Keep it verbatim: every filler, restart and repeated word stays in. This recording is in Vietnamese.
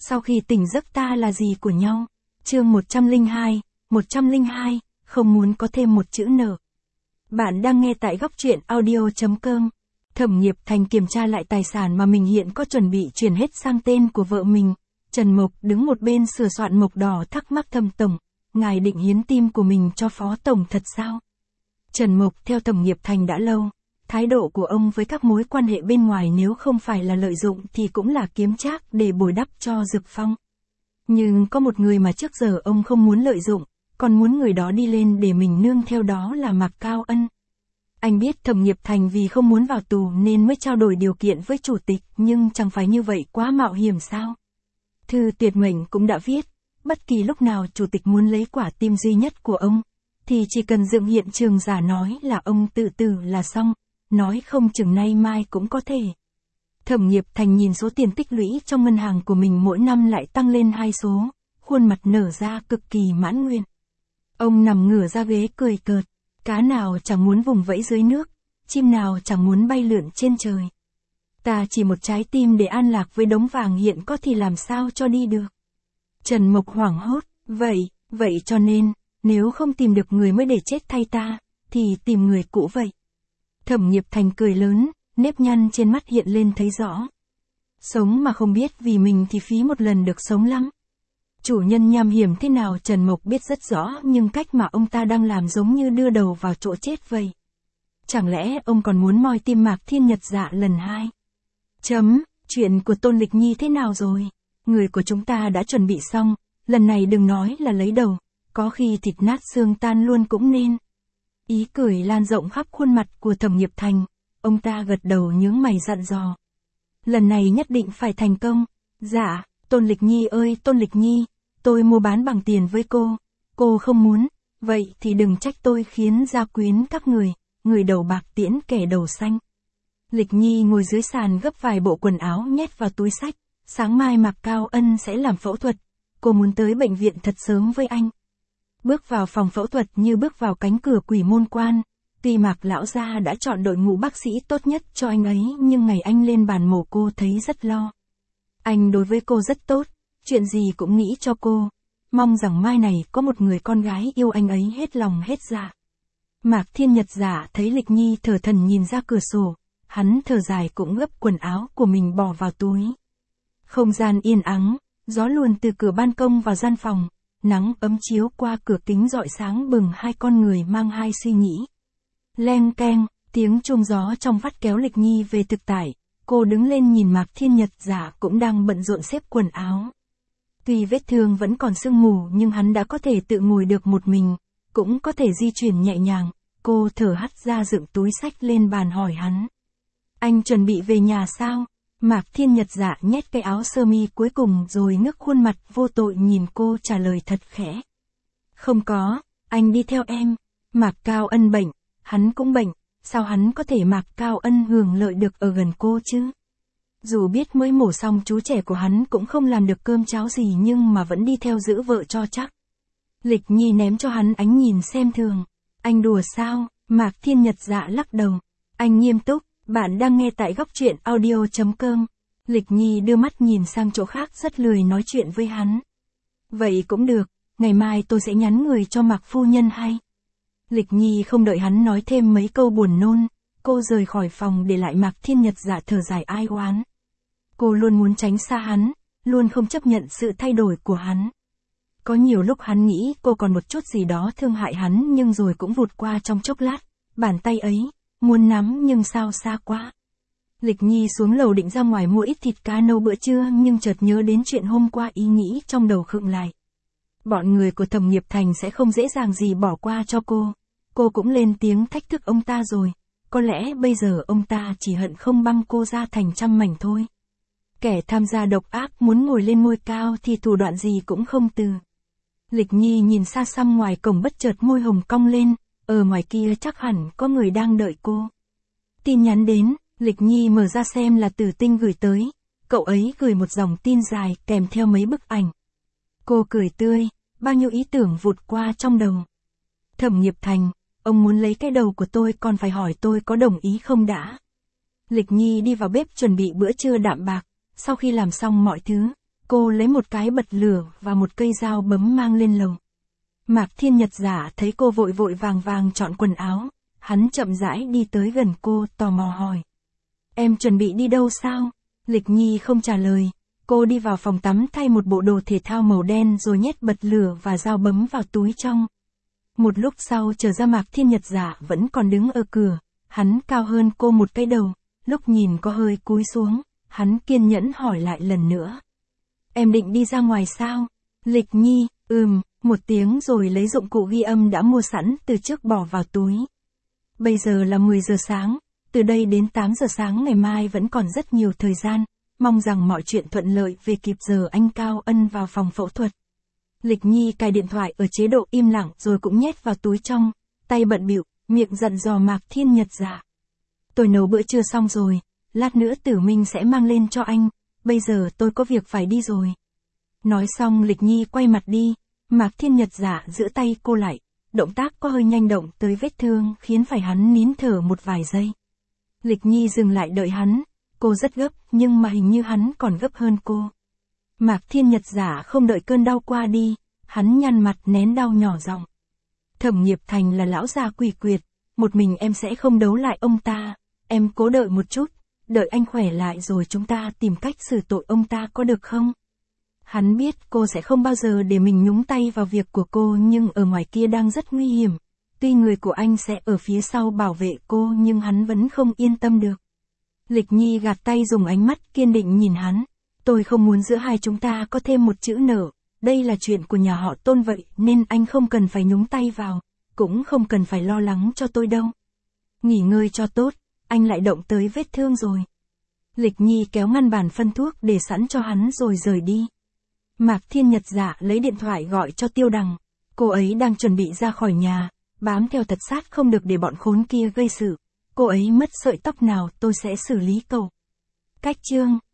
Sau khi tỉnh giấc ta là gì của nhau? Chương một trăm lẻ hai, một trăm lẻ hai, không muốn có thêm một chữ nợ. Bạn đang nghe tại góc truyện audio chấm com. Thẩm Nghiệp Thành kiểm tra lại tài sản mà mình hiện có chuẩn bị chuyển hết sang tên của vợ mình. Trần Mộc đứng một bên sửa soạn mộc đỏ thắc mắc Thẩm tổng, ngài định hiến tim của mình cho Phó tổng thật sao? Trần Mộc theo Thẩm Nghiệp Thành đã lâu. Thái độ của ông với các mối quan hệ bên ngoài nếu không phải là lợi dụng thì cũng là kiếm trác để bồi đắp cho Dực Phong. Nhưng có một người mà trước giờ ông không muốn lợi dụng, còn muốn người đó đi lên để mình nương theo đó là Mạc Cao Ân. Anh biết Thẩm Nghiệp Thành vì không muốn vào tù nên mới trao đổi điều kiện với chủ tịch, nhưng chẳng phải như vậy quá mạo hiểm sao? Thư tuyệt mệnh cũng đã viết, bất kỳ lúc nào chủ tịch muốn lấy quả tim duy nhất của ông, thì chỉ cần dựng hiện trường giả nói là ông tự tử là xong, nói không chừng nay mai cũng có thể. Thẩm Nghiệp Thành nhìn số tiền tích lũy trong ngân hàng của mình mỗi năm lại tăng lên hai số, khuôn mặt nở ra cực kỳ mãn nguyện. Ông nằm ngửa ra ghế cười cợt, cá nào chẳng muốn vùng vẫy dưới nước, chim nào chẳng muốn bay lượn trên trời. Ta chỉ một trái tim để an lạc với đống vàng hiện có thì làm sao cho đi được. Trần Mộc hoảng hốt, vậy, vậy cho nên, nếu không tìm được người mới để chết thay ta, thì tìm người cũ vậy. Thẩm Nghiệp Thành cười lớn, nếp nhăn trên mắt hiện lên thấy rõ. Sống mà không biết vì mình thì phí một lần được sống lắm. Chủ nhân nham hiểm thế nào Trần Mộc biết rất rõ, nhưng cách mà ông ta đang làm giống như đưa đầu vào chỗ chết vậy. Chẳng lẽ ông còn muốn moi tim Mạc Thiên Nhật Dạ lần hai? Chấm, chuyện của Tôn Lịch Nhi thế nào rồi? Người của chúng ta đã chuẩn bị xong, lần này đừng nói là lấy đầu, có khi thịt nát xương tan luôn cũng nên. Ý cười lan rộng khắp khuôn mặt của Thẩm Nghiệp Thành, ông ta gật đầu nhướng mày dặn dò. Lần này nhất định phải thành công. Dạ, Tôn Lịch Nhi ơi Tôn Lịch Nhi, tôi mua bán bằng tiền với cô, cô không muốn, vậy thì đừng trách tôi khiến gia quyến các người, người đầu bạc tiễn kẻ đầu xanh. Lịch Nhi ngồi dưới sàn gấp vài bộ quần áo nhét vào túi xách, sáng mai Mạc Cao Ân sẽ làm phẫu thuật, cô muốn tới bệnh viện thật sớm với anh. Bước vào phòng phẫu thuật như bước vào cánh cửa quỷ môn quan, tuy Mạc lão gia đã chọn đội ngũ bác sĩ tốt nhất cho anh ấy nhưng ngày anh lên bàn mổ cô thấy rất lo. Anh đối với cô rất tốt, chuyện gì cũng nghĩ cho cô, mong rằng mai này có một người con gái yêu anh ấy hết lòng hết dạ. Mạc Thiên Nhật Dạ thấy Lịch Nhi thở thần nhìn ra cửa sổ, hắn thở dài cũng gấp quần áo của mình bỏ vào túi. Không gian yên ắng, gió luồn từ cửa ban công vào gian phòng, nắng ấm chiếu qua cửa kính rọi sáng bừng hai con người mang hai suy nghĩ. Leng keng, tiếng chuông gió trong vắt kéo Lịch Nhi về thực tại, cô đứng lên nhìn Mạc Thiên Nhật Dạ cũng đang bận rộn xếp quần áo. Tuy vết thương vẫn còn sương mù nhưng hắn đã có thể tự ngồi được một mình, cũng có thể di chuyển nhẹ nhàng, cô thở hắt ra dựng túi xách lên bàn hỏi hắn. Anh chuẩn bị về nhà sao? Mạc Thiên Nhật Dạ nhét cái áo sơ mi cuối cùng rồi ngước khuôn mặt vô tội nhìn cô trả lời thật khẽ. Không có, anh đi theo em. Mạc Cao Ân bệnh, hắn cũng bệnh, sao hắn có thể Mạc Cao Ân hưởng lợi được ở gần cô chứ? Dù biết mới mổ xong chú trẻ của hắn cũng không làm được cơm cháo gì nhưng mà vẫn đi theo giữ vợ cho chắc. Lịch Nhi ném cho hắn ánh nhìn xem thường. Anh đùa sao? Mạc Thiên Nhật Dạ lắc đầu. Anh nghiêm túc. Bạn đang nghe tại góc truyện audio chấm com. Lịch Nhi đưa mắt nhìn sang chỗ khác rất lười nói chuyện với hắn. Vậy cũng được, ngày mai tôi sẽ nhắn người cho Mạc phu nhân hay. Lịch Nhi không đợi hắn nói thêm mấy câu buồn nôn, cô rời khỏi phòng để lại Mạc Thiên Nhật Dạ thở dài ai oán. Cô luôn muốn tránh xa hắn, luôn không chấp nhận sự thay đổi của hắn. Có nhiều lúc hắn nghĩ cô còn một chút gì đó thương hại hắn nhưng rồi cũng vụt qua trong chốc lát, bàn tay ấy, muốn nắm nhưng sao xa quá. Lịch Nhi xuống lầu định ra ngoài mua ít thịt cá nấu bữa trưa nhưng chợt nhớ đến chuyện hôm qua ý nghĩ trong đầu khựng lại. Bọn người của Thẩm Nghiệp Thành sẽ không dễ dàng gì bỏ qua cho cô. Cô cũng lên tiếng thách thức ông ta rồi. Có lẽ bây giờ ông ta chỉ hận không băng cô ra thành trăm mảnh thôi. Kẻ tham gia độc ác muốn ngồi lên ngôi cao thì thủ đoạn gì cũng không từ. Lịch Nhi nhìn xa xăm ngoài cổng bất chợt môi hồng cong lên. Ở ngoài kia chắc hẳn có người đang đợi cô. Tin nhắn đến, Lịch Nhi mở ra xem là Tử Tinh gửi tới. Cậu ấy gửi một dòng tin dài kèm theo mấy bức ảnh. Cô cười tươi, bao nhiêu ý tưởng vụt qua trong đầu. Thẩm Nghiệp Thành, ông muốn lấy cái đầu của tôi còn phải hỏi tôi có đồng ý không đã. Lịch Nhi đi vào bếp chuẩn bị bữa trưa đạm bạc. Sau khi làm xong mọi thứ, cô cô lấy một cái bật lửa và một cây dao bấm mang lên lầu. Mạc Thiên Nhật Giả thấy cô vội vội vàng vàng chọn quần áo, hắn chậm rãi đi tới gần cô, tò mò hỏi. Em chuẩn bị đi đâu sao? Lịch Nhi không trả lời, cô đi vào phòng tắm thay một bộ đồ thể thao màu đen rồi nhét bật lửa và dao bấm vào túi trong. Một lúc sau trở ra Mạc Thiên Nhật Giả vẫn còn đứng ở cửa, hắn cao hơn cô một cái đầu, lúc nhìn có hơi cúi xuống, hắn kiên nhẫn hỏi lại lần nữa. Em định đi ra ngoài sao? Lịch Nhi, ừm, một tiếng rồi lấy dụng cụ ghi âm đã mua sẵn từ trước bỏ vào túi. Bây giờ là mười giờ sáng, từ đây đến tám giờ sáng ngày mai vẫn còn rất nhiều thời gian, mong rằng mọi chuyện thuận lợi về kịp giờ anh Cao Ân vào phòng phẫu thuật. Lịch Nhi cài điện thoại ở chế độ im lặng rồi cũng nhét vào túi trong, tay bận bịu, miệng dặn dò Mạc Thiên Nhật Giả. Tôi nấu bữa trưa xong rồi, lát nữa Tử Minh sẽ mang lên cho anh, bây giờ tôi có việc phải đi rồi. Nói xong Lịch Nhi quay mặt đi, Mạc Thiên Nhật Giả giữ tay cô lại, động tác có hơi nhanh động tới vết thương khiến phải hắn nín thở một vài giây. Lịch Nhi dừng lại đợi hắn, cô rất gấp nhưng mà hình như hắn còn gấp hơn cô. Mạc Thiên Nhật Giả không đợi cơn đau qua đi, hắn nhăn mặt nén đau nhỏ giọng. Thẩm Nghiệp Thành là lão già quỷ quyệt, một mình em sẽ không đấu lại ông ta, em cố đợi một chút, đợi anh khỏe lại rồi chúng ta tìm cách xử tội ông ta có được không? Hắn biết cô sẽ không bao giờ để mình nhúng tay vào việc của cô nhưng ở ngoài kia đang rất nguy hiểm. Tuy người của anh sẽ ở phía sau bảo vệ cô nhưng hắn vẫn không yên tâm được. Lịch Nhi gạt tay dùng ánh mắt kiên định nhìn hắn. Tôi không muốn giữa hai chúng ta có thêm một chữ nở. Đây là chuyện của nhà họ Tôn vậy nên anh không cần phải nhúng tay vào. Cũng không cần phải lo lắng cho tôi đâu. Nghỉ ngơi cho tốt, anh lại động tới vết thương rồi. Lịch Nhi kéo ngăn bàn phân thuốc để sẵn cho hắn rồi rời đi. Mạc Thiên Nhật Giả lấy điện thoại gọi cho Tiêu Đằng. Cô ấy đang chuẩn bị ra khỏi nhà, bám theo thật sát không được để bọn khốn kia gây sự. Cô ấy mất sợi tóc nào tôi sẽ xử lý cậu. Cách chương